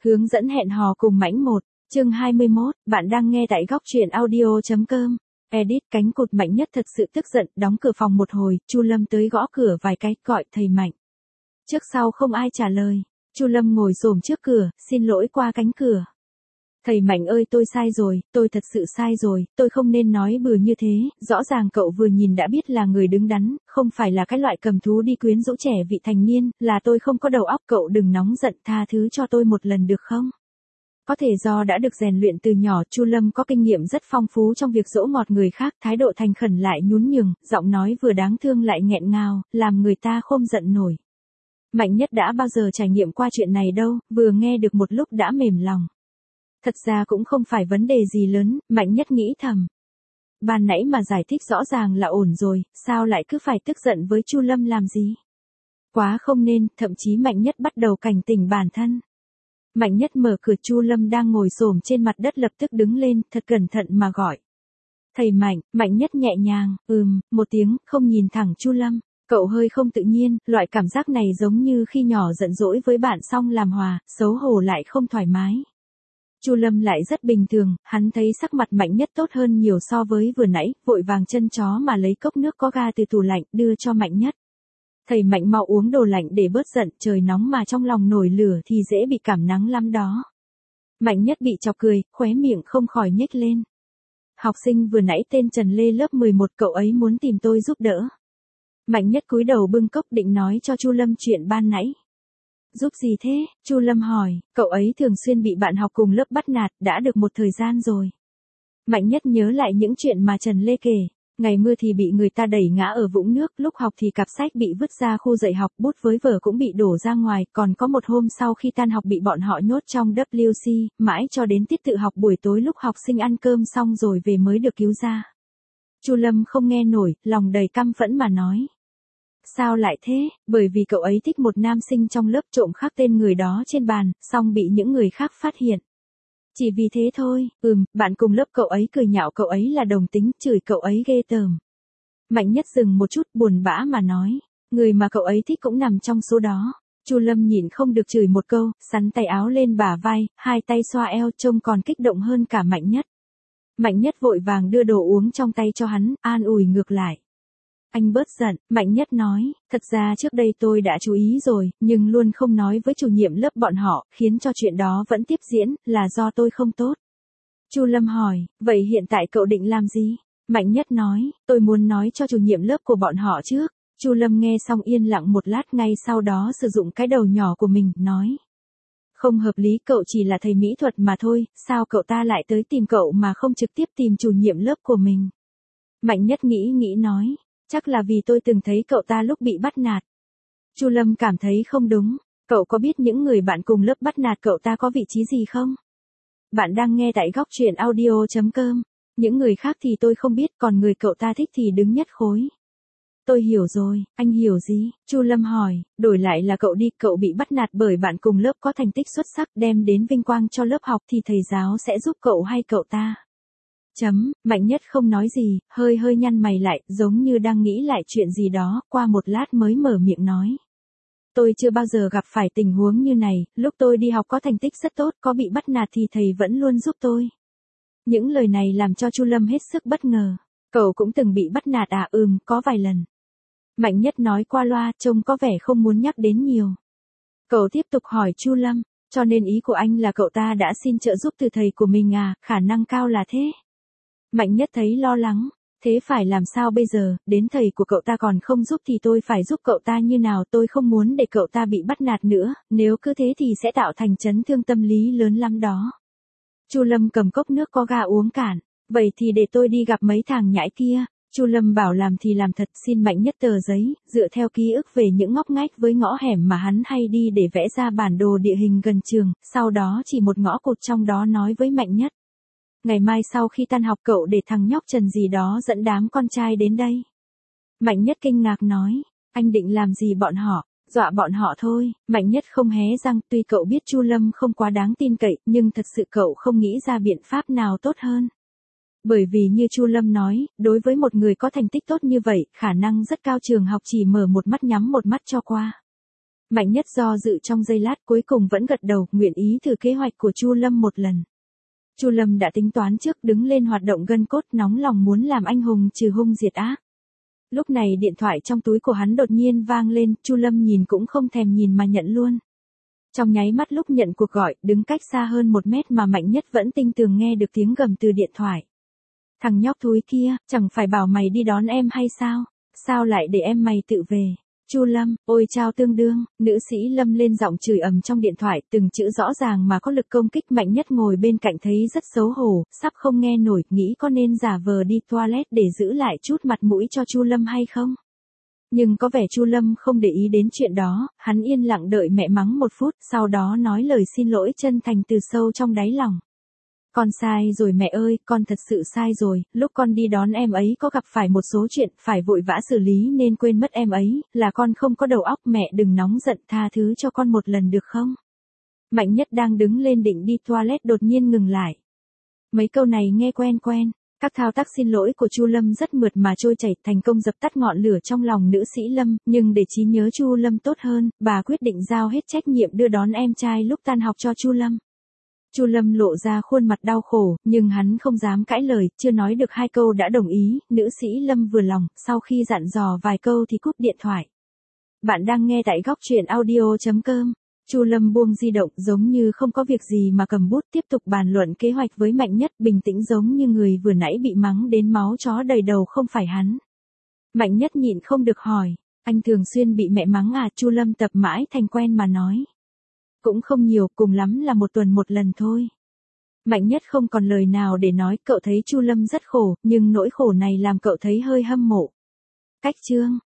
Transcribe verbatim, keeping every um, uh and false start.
Hướng dẫn hẹn hò cùng Mãnh một, chương hai mươi mốt, bạn đang nghe tại góc truyện audio.com. Edit. Cánh cụt Mạnh Nhất thật sự tức giận, đóng cửa phòng một hồi, Chu Lâm tới gõ cửa vài cái, gọi thầy Mạnh. Trước sau không ai trả lời, Chu Lâm ngồi xổm trước cửa, xin lỗi qua cánh cửa. Thầy Mạnh ơi, tôi sai rồi, tôi thật sự sai rồi, tôi không nên nói bừa như thế, rõ ràng cậu vừa nhìn đã biết là người đứng đắn, không phải là cái loại cầm thú đi quyến rũ trẻ vị thành niên, là tôi không có đầu óc, cậu đừng nóng giận, tha thứ cho tôi một lần được không? Có thể do đã được rèn luyện từ nhỏ, Chu Lâm có kinh nghiệm rất phong phú trong việc dỗ ngọt người khác, thái độ thành khẩn lại nhún nhường, giọng nói vừa đáng thương lại nghẹn ngào, làm người ta không giận nổi. Mạnh Nhất đã bao giờ trải nghiệm qua chuyện này đâu, vừa nghe được một lúc đã mềm lòng. Thật ra cũng không phải vấn đề gì lớn, Mạnh Nhất nghĩ thầm. Ban nãy mà giải thích rõ ràng là ổn rồi, sao lại cứ phải tức giận với Chu Lâm làm gì? Quá không nên, thậm chí Mạnh Nhất bắt đầu cảnh tỉnh bản thân. Mạnh Nhất mở cửa, Chu Lâm đang ngồi xổm trên mặt đất lập tức đứng lên, thật cẩn thận mà gọi. Thầy Mạnh. Mạnh Nhất nhẹ nhàng, ừm, một tiếng, không nhìn thẳng Chu Lâm. Cậu hơi không tự nhiên, loại cảm giác này giống như khi nhỏ giận dỗi với bạn xong làm hòa, xấu hổ lại không thoải mái. Chu Lâm lại rất bình thường, hắn thấy sắc mặt Mạnh Nhất tốt hơn nhiều so với vừa nãy, vội vàng chân chó mà lấy cốc nước có ga từ tủ lạnh, đưa cho Mạnh Nhất. Thầy Mạnh mau uống đồ lạnh để bớt giận, trời nóng mà trong lòng nổi lửa thì dễ bị cảm nắng lắm đó. Mạnh Nhất bị chọc cười, khóe miệng không khỏi nhếch lên. Học sinh vừa nãy tên Trần Lê lớp mười một, cậu ấy muốn tìm tôi giúp đỡ. Mạnh Nhất cúi đầu bưng cốc định nói cho Chu Lâm chuyện ban nãy. Giúp gì thế? Chu Lâm hỏi, cậu ấy thường xuyên bị bạn học cùng lớp bắt nạt, đã được một thời gian rồi. Mạnh Nhất nhớ lại những chuyện mà Trần Lê kể. Ngày mưa thì bị người ta đẩy ngã ở vũng nước, lúc học thì cặp sách bị vứt ra khu dạy học, bút với vở cũng bị đổ ra ngoài, còn có một hôm sau khi tan học bị bọn họ nhốt trong W C, mãi cho đến tiết tự học buổi tối lúc học sinh ăn cơm xong rồi về mới được cứu ra. Chu Lâm không nghe nổi, lòng đầy căm phẫn mà nói. Sao lại thế? Bởi vì cậu ấy thích một nam sinh trong lớp, trộm khắc tên người đó trên bàn, xong bị những người khác phát hiện. Chỉ vì thế thôi, ừm, bạn cùng lớp cậu ấy cười nhạo cậu ấy là đồng tính, chửi cậu ấy ghê tởm. Mạnh Nhất dừng một chút, buồn bã mà nói, người mà cậu ấy thích cũng nằm trong số đó. Chu Lâm nhịn không được chửi một câu, sắn tay áo lên bả vai, hai tay xoa eo, trông còn kích động hơn cả Mạnh Nhất. Mạnh Nhất vội vàng đưa đồ uống trong tay cho hắn, an ủi ngược lại. Anh bớt giận, Mạnh Nhất nói, thật ra trước đây tôi đã chú ý rồi, nhưng luôn không nói với chủ nhiệm lớp bọn họ, khiến cho chuyện đó vẫn tiếp diễn, là do tôi không tốt. Chu Lâm hỏi, vậy hiện tại cậu định làm gì? Mạnh Nhất nói, tôi muốn nói cho chủ nhiệm lớp của bọn họ trước. Chu Lâm nghe xong yên lặng một lát, ngay sau đó sử dụng cái đầu nhỏ của mình, nói. Không hợp lý, cậu chỉ là thầy mỹ thuật mà thôi, sao cậu ta lại tới tìm cậu mà không trực tiếp tìm chủ nhiệm lớp của mình? Mạnh Nhất nghĩ nghĩ nói. Chắc là vì tôi từng thấy cậu ta lúc bị bắt nạt. Chu Lâm cảm thấy không đúng, cậu có biết những người bạn cùng lớp bắt nạt cậu ta có vị trí gì không? Bạn đang nghe tại góc truyện audio.com. Những người khác thì tôi không biết, còn người cậu ta thích thì đứng nhất khối. Tôi hiểu rồi, anh hiểu gì? Chu Lâm hỏi, đổi lại là cậu đi, cậu bị bắt nạt bởi bạn cùng lớp có thành tích xuất sắc đem đến vinh quang cho lớp học thì thầy giáo sẽ giúp cậu hay cậu ta? Chấm, Mạnh Nhất không nói gì, hơi hơi nhăn mày lại, giống như đang nghĩ lại chuyện gì đó, qua một lát mới mở miệng nói. Tôi chưa bao giờ gặp phải tình huống như này, lúc tôi đi học có thành tích rất tốt, có bị bắt nạt thì thầy vẫn luôn giúp tôi. Những lời này làm cho Chu Lâm hết sức bất ngờ. Cậu cũng từng bị bắt nạt à? Ừm, có vài lần. Mạnh Nhất nói qua loa, trông có vẻ không muốn nhắc đến nhiều. Cậu tiếp tục hỏi Chu Lâm, cho nên ý của anh là cậu ta đã xin trợ giúp từ thầy của mình à, khả năng cao là thế. Mạnh Nhất thấy lo lắng, thế phải làm sao bây giờ, đến thầy của cậu ta còn không giúp thì tôi phải giúp cậu ta như nào? Tôi không muốn để cậu ta bị bắt nạt nữa, nếu cứ thế thì sẽ tạo thành chấn thương tâm lý lớn lắm đó. Chu Lâm cầm cốc nước có ga uống cạn, vậy thì để tôi đi gặp mấy thằng nhãi kia. Chu Lâm bảo làm thì làm thật, xin Mạnh Nhất tờ giấy, dựa theo ký ức về những ngóc ngách với ngõ hẻm mà hắn hay đi để vẽ ra bản đồ địa hình gần trường, sau đó chỉ một ngõ cụt trong đó nói với Mạnh Nhất. Ngày mai sau khi tan học cậu để thằng nhóc Trần gì đó dẫn đám con trai đến đây. Mạnh Nhất kinh ngạc nói, anh định làm gì bọn họ? Dọa bọn họ thôi. Mạnh Nhất không hé răng, tuy cậu biết Chu Lâm không quá đáng tin cậy, nhưng thật sự cậu không nghĩ ra biện pháp nào tốt hơn. Bởi vì như Chu Lâm nói, đối với một người có thành tích tốt như vậy, khả năng rất cao trường học chỉ mở một mắt nhắm một mắt cho qua. Mạnh Nhất do dự trong giây lát cuối cùng vẫn gật đầu, nguyện ý thử kế hoạch của Chu Lâm một lần. Chu Lâm đã tính toán trước, đứng lên hoạt động gân cốt, nóng lòng muốn làm anh hùng trừ hung diệt ác. Lúc này điện thoại trong túi của hắn đột nhiên vang lên, Chu Lâm nhìn cũng không thèm nhìn mà nhận luôn. Trong nháy mắt lúc nhận cuộc gọi, đứng cách xa hơn một mét mà Mạnh Nhất vẫn tinh tường nghe được tiếng gầm từ điện thoại. Thằng nhóc thúi kia, chẳng phải bảo mày đi đón em hay sao? Sao lại để em mày tự về? Chu Lâm, ôi chao tương đương, nữ sĩ Lâm lên giọng chửi ầm trong điện thoại, từng chữ rõ ràng mà có lực công kích. Mạnh Nhất ngồi bên cạnh thấy rất xấu hổ, sắp không nghe nổi, nghĩ có nên giả vờ đi toilet để giữ lại chút mặt mũi cho Chu Lâm hay không? Nhưng có vẻ Chu Lâm không để ý đến chuyện đó, hắn yên lặng đợi mẹ mắng một phút, sau đó nói lời xin lỗi chân thành từ sâu trong đáy lòng. Con sai rồi mẹ ơi, con thật sự sai rồi, lúc con đi đón em ấy có gặp phải một số chuyện, phải vội vã xử lý nên quên mất em ấy, là con không có đầu óc, mẹ đừng nóng giận, tha thứ cho con một lần được không? Mạnh Nhất đang đứng lên định đi toilet đột nhiên ngừng lại. Mấy câu này nghe quen quen, các thao tác xin lỗi của Chu Lâm rất mượt mà trôi chảy, thành công dập tắt ngọn lửa trong lòng nữ sĩ Lâm, nhưng để trí nhớ Chu Lâm tốt hơn, bà quyết định giao hết trách nhiệm đưa đón em trai lúc tan học cho Chu Lâm. Chu Lâm lộ ra khuôn mặt đau khổ, nhưng hắn không dám cãi lời, chưa nói được hai câu đã đồng ý, nữ sĩ Lâm vừa lòng, sau khi dặn dò vài câu thì cúp điện thoại. Bạn đang nghe tại góc truyện audio chấm com. Chu Lâm buông di động giống như không có việc gì mà cầm bút tiếp tục bàn luận kế hoạch với Mạnh Nhất, bình tĩnh giống như người vừa nãy bị mắng đến máu chó đầy đầu không phải hắn. Mạnh Nhất nhịn không được hỏi, anh thường xuyên bị mẹ mắng à? Chu Lâm tập mãi thành quen mà nói. Cũng không nhiều, cùng lắm là một tuần một lần thôi. Mạnh Nhất không còn lời nào để nói, cậu thấy Chu Lâm rất khổ, nhưng nỗi khổ này làm cậu thấy hơi hâm mộ. Cách chương